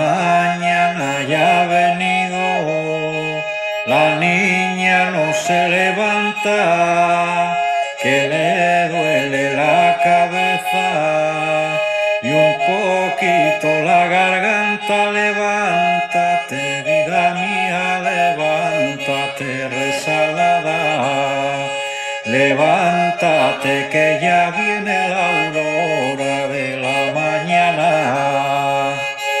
mañana ya ha venido, la niña no se levanta, que le duele la cabeza y un poquito la garganta. Levántate, vida mía, levántate, rezagada, levántate que ya viene la aurora de la mañana.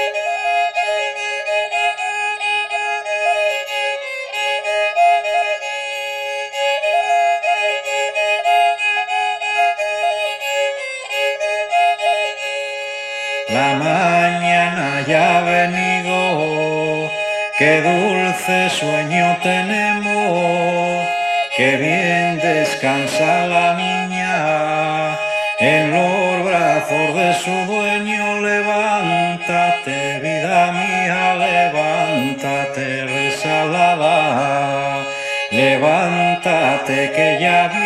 La mañana ya ha venido, qué dulce sueño tenemos, qué bien descansa la niña en los brazos de su dueño. Levántate, vida mía, levántate, rezagada, levántate que ya